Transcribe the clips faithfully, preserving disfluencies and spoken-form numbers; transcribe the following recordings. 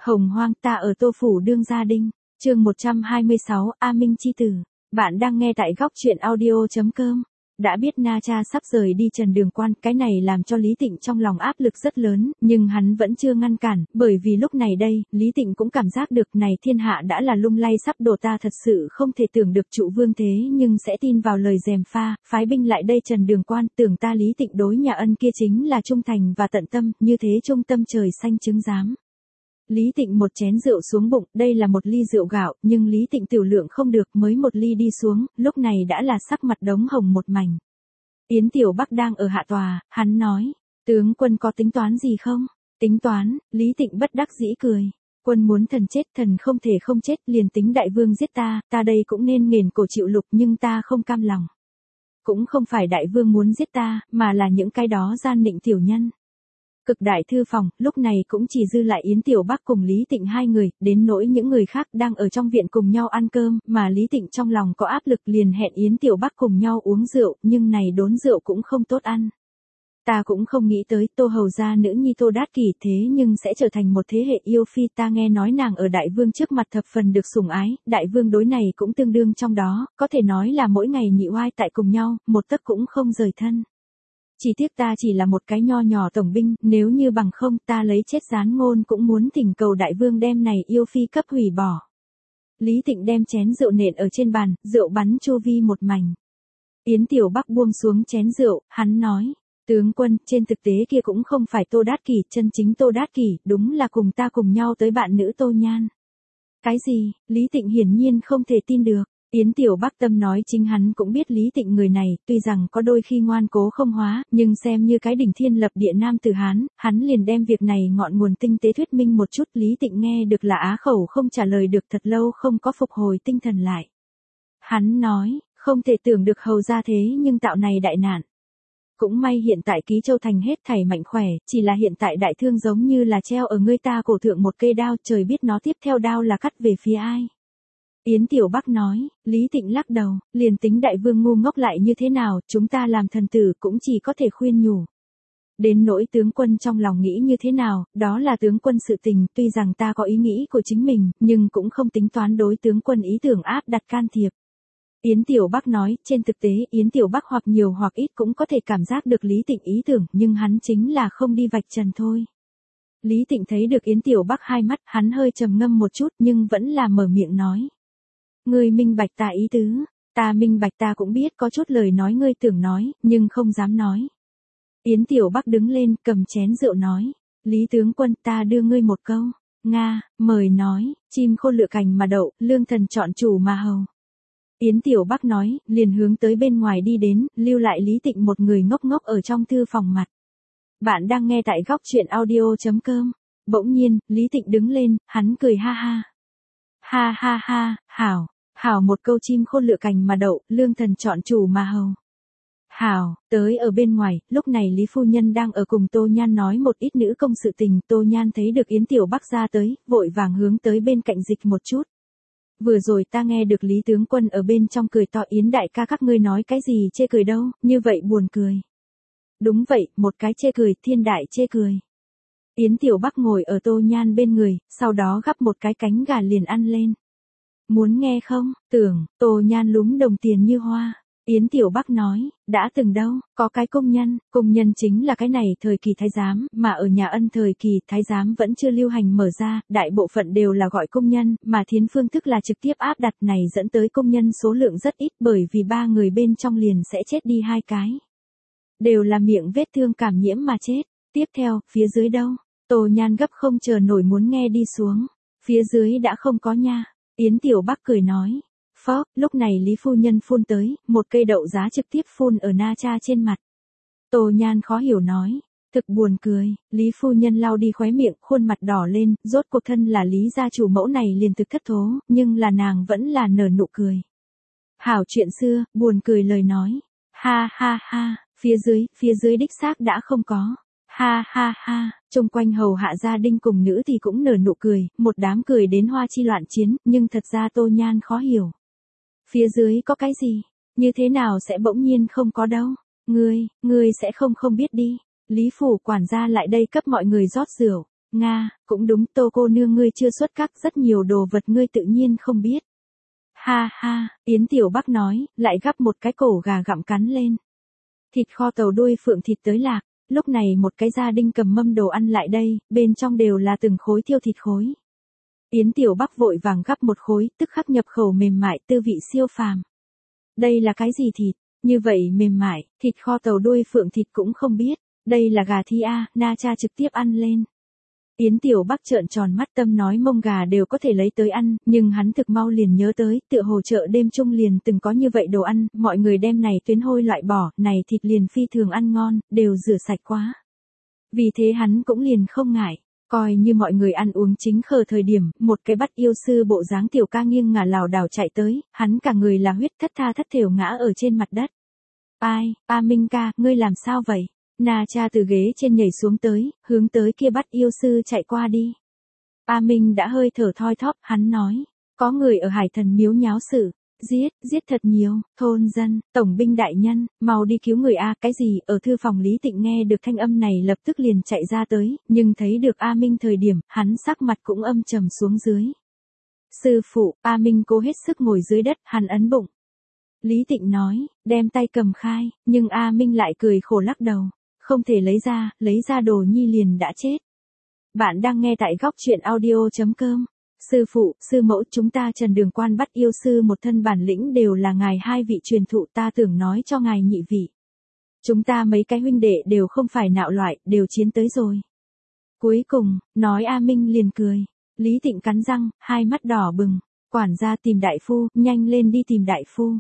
Hồng hoang ta ở Tô Phủ đương gia đinh, chương một trăm hai mươi sáu, A Minh chi tử. Bạn đang nghe tại góc truyện audio.com. Đã biết Na Cha sắp rời đi Trần Đường Quan, cái này làm cho Lý Tịnh trong lòng áp lực rất lớn, nhưng hắn vẫn chưa ngăn cản, bởi vì lúc này đây, Lý Tịnh cũng cảm giác được này thiên hạ đã là lung lay sắp đổ, ta thật sự không thể tưởng được trụ vương thế nhưng sẽ tin vào lời gièm pha, phái binh lại đây Trần Đường Quan, tưởng ta Lý Tịnh đối nhà ân kia chính là trung thành và tận tâm, như thế trung tâm trời xanh chứng giám. Lý Tịnh một chén rượu xuống bụng, đây là một ly rượu gạo, nhưng Lý Tịnh tiểu lượng không được, mới một ly đi xuống, lúc này đã là sắc mặt đống hồng một mảnh. Yến Tiểu Bắc đang ở hạ tòa, hắn nói, tướng quân có tính toán gì không? Tính toán, Lý Tịnh bất đắc dĩ cười. Quân muốn thần chết, thần không thể không chết, liền tính đại vương giết ta, ta đây cũng nên nghền cổ chịu lục, nhưng ta không cam lòng. Cũng không phải đại vương muốn giết ta, mà là những cái đó gian nịnh tiểu nhân. Cực đại thư phòng, lúc này cũng chỉ dư lại Yến Tiểu Bắc cùng Lý Tịnh hai người, đến nỗi những người khác đang ở trong viện cùng nhau ăn cơm, mà Lý Tịnh trong lòng có áp lực liền hẹn Yến Tiểu Bắc cùng nhau uống rượu, nhưng này đốn rượu cũng không tốt ăn. Ta cũng không nghĩ tới Tô Hầu gia nữ nhi Tô Đát Kỷ thế nhưng sẽ trở thành một thế hệ yêu phi, ta nghe nói nàng ở đại vương trước mặt thập phần được sủng ái, đại vương đối này cũng tương đương trong đó, có thể nói là mỗi ngày nhị oai tại cùng nhau, một tấc cũng không rời thân. Chỉ tiếc ta chỉ là một cái nho nhỏ tổng binh, nếu như bằng không ta lấy chết gián ngôn cũng muốn thỉnh cầu đại vương đem này yêu phi cấp hủy bỏ. Lý Tịnh đem chén rượu nện ở trên bàn, rượu bắn chu vi một mảnh. Yến Tiểu Bắc buông xuống chén rượu, hắn nói, tướng quân, trên thực tế kia cũng không phải Tô Đát Kỷ, chân chính Tô Đát Kỷ, đúng là cùng ta cùng nhau tới bạn nữ Tô Nhan. Cái gì? Lý Tịnh hiển nhiên không thể tin được. Yến Tiểu Bắc tâm nói chính hắn cũng biết Lý Tịnh người này, tuy rằng có đôi khi ngoan cố không hóa, nhưng xem như cái đỉnh thiên lập địa nam tử Hán, hắn liền đem việc này ngọn nguồn tinh tế thuyết minh một chút. Lý Tịnh nghe được là á khẩu không trả lời được, thật lâu không có phục hồi tinh thần lại. Hắn nói, không thể tưởng được hầu ra thế nhưng tạo này đại nạn. Cũng may hiện tại Ký Châu thành hết thảy mạnh khỏe, chỉ là hiện tại đại thương giống như là treo ở ngươi ta cổ thượng một cây đao, trời biết nó tiếp theo đao là cắt về phía ai. Yến Tiểu Bắc nói, Lý Tịnh lắc đầu, liền tính đại vương ngu ngốc lại như thế nào, chúng ta làm thần tử cũng chỉ có thể khuyên nhủ. Đến nỗi tướng quân trong lòng nghĩ như thế nào, đó là tướng quân sự tình, tuy rằng ta có ý nghĩ của chính mình, nhưng cũng không tính toán đối tướng quân ý tưởng áp đặt can thiệp. Yến Tiểu Bắc nói, trên thực tế, Yến Tiểu Bắc hoặc nhiều hoặc ít cũng có thể cảm giác được Lý Tịnh ý tưởng, nhưng hắn chính là không đi vạch trần thôi. Lý Tịnh thấy được Yến Tiểu Bắc hai mắt, hắn hơi trầm ngâm một chút, nhưng vẫn là mở miệng nói. Ngươi minh bạch ta ý tứ, ta minh bạch, ta cũng biết có chút lời nói ngươi tưởng nói, nhưng không dám nói. Yến Tiểu Bắc đứng lên, cầm chén rượu nói, Lý tướng quân, ta đưa ngươi một câu, Nga, mời nói, chim khôn lựa cành mà đậu, lương thần chọn chủ mà hầu. Yến Tiểu Bắc nói, liền hướng tới bên ngoài đi đến, lưu lại Lý Tịnh một người ngốc ngốc ở trong thư phòng mặt. Bạn đang nghe tại góc truyện audio.com. Bỗng nhiên, Lý Tịnh đứng lên, hắn cười ha ha. Ha ha ha, hảo, hảo một câu chim khôn lựa cành mà đậu, lương thần chọn chủ mà hầu. Hảo, tới ở bên ngoài, lúc này Lý Phu Nhân đang ở cùng Tô Nhan nói một ít nữ công sự tình, Tô Nhan thấy được Yến Tiểu Bắc ra tới, vội vàng hướng tới bên cạnh dịch một chút. Vừa rồi ta nghe được Lý tướng quân ở bên trong cười to, Yến đại ca các ngươi nói cái gì chê cười đâu, như vậy buồn cười. Đúng vậy, một cái chê cười, thiên đại chê cười. Yến Tiểu Bắc ngồi ở Tô Nhan bên người, sau đó gắp một cái cánh gà liền ăn lên. Muốn nghe không? Tưởng, Tô Nhan lúm đồng tiền như hoa. Yến Tiểu Bắc nói, đã từng đâu, có cái công nhân, công nhân chính là cái này thời kỳ thái giám, mà ở nhà Ân thời kỳ thái giám vẫn chưa lưu hành mở ra, đại bộ phận đều là gọi công nhân, mà thiến phương thức là trực tiếp áp đặt, này dẫn tới công nhân số lượng rất ít, bởi vì ba người bên trong liền sẽ chết đi hai cái. Đều là miệng vết thương cảm nhiễm mà chết. Tiếp theo, phía dưới đâu? Tô Nhan gấp không chờ nổi muốn nghe đi xuống. Phía dưới đã không có nha. Yến Tiểu Bắc cười nói. Phó, lúc này Lý Phu Nhân phun tới, một cây đậu giá trực tiếp phun ở Na Cha trên mặt. Tô Nhan khó hiểu nói. Thực buồn cười, Lý Phu Nhân lau đi khóe miệng, khuôn mặt đỏ lên, rốt cuộc thân là Lý gia chủ mẫu này liền thực thất thố, nhưng là nàng vẫn là nở nụ cười. Hảo chuyện xưa, buồn cười lời nói. Ha ha ha, phía dưới, phía dưới đích xác đã không có. Ha ha ha, xung quanh hầu hạ gia đình cùng nữ thì cũng nở nụ cười, một đám cười đến hoa chi loạn chiến, nhưng thật ra Tô Nhan khó hiểu. Phía dưới có cái gì? Như thế nào sẽ bỗng nhiên không có đâu? Ngươi, ngươi sẽ không không biết đi. Lý phủ quản gia lại đây cấp mọi người rót rượu. Nga, cũng đúng, Tô cô nương ngươi chưa xuất các, rất nhiều đồ vật ngươi tự nhiên không biết. Ha ha, Yến Tiểu Bắc nói, lại gắp một cái cổ gà gặm cắn lên. Thịt kho tàu đuôi phượng thịt tới lạc, lúc này một cái gia đình cầm mâm đồ ăn lại đây, bên trong đều là từng khối thiêu thịt khối. Yến Tiểu Bắc vội vàng gắp một khối, tức khắc nhập khẩu mềm mại, tư vị siêu phàm. Đây là cái gì thịt? Như vậy mềm mại, thịt kho tàu đuôi phượng thịt cũng không biết. Đây là gà thi a, Na Cha trực tiếp ăn lên. Yến Tiểu Bắc trợn tròn mắt, tâm nói mông gà đều có thể lấy tới ăn, nhưng hắn thực mau liền nhớ tới, tựa hồ chợ đêm trung liền từng có như vậy đồ ăn, mọi người đem này tuyến hôi loại bỏ, này thịt liền phi thường ăn ngon, đều rửa sạch quá. Vì thế hắn cũng liền không ngại, coi như mọi người ăn uống chính khờ thời điểm, một cái bắt yêu sư bộ dáng tiểu ca nghiêng ngả lảo đảo chạy tới, hắn cả người là huyết thất tha thất thểu ngã ở trên mặt đất. Ai, A Minh ca, ngươi làm sao vậy? Na Cha từ ghế trên nhảy xuống tới, hướng tới kia bắt yêu sư chạy qua đi. A Minh đã hơi thở thoi thóp, hắn nói, có người ở Hải Thần miếu nháo sự, giết, giết thật nhiều, thôn dân, tổng binh đại nhân, mau đi cứu người a, cái gì, ở thư phòng Lý Tịnh nghe được thanh âm này lập tức liền chạy ra tới, nhưng thấy được A Minh thời điểm, hắn sắc mặt cũng âm trầm xuống dưới. Sư phụ, A Minh cố hết sức ngồi dưới đất, hắn ấn bụng. Lý Tịnh nói, đem tay cầm khai, nhưng A Minh lại cười khổ lắc đầu. Không thể lấy ra, lấy ra đồ nhi liền đã chết. Bạn đang nghe tại góc truyện audio.com. Sư phụ, sư mẫu, chúng ta Trần Đường Quan bắt yêu sư một thân bản lĩnh đều là ngài hai vị truyền thụ, ta tưởng nói cho ngài nhị vị. Chúng ta mấy cái huynh đệ đều không phải nạo loại, đều chiến tới rồi. Cuối cùng, nói A Minh liền cười. Lý Tịnh cắn răng, hai mắt đỏ bừng. Quản gia tìm đại phu, nhanh lên đi tìm đại phu.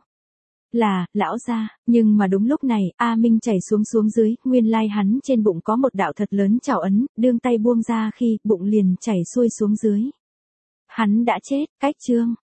Là, lão gia, nhưng mà đúng lúc này, A Minh chảy xuống xuống dưới, nguyên lai hắn trên bụng có một đạo thật lớn trảo ấn, đương tay buông ra khi, bụng liền chảy xuôi xuống dưới. Hắn đã chết, cách chương.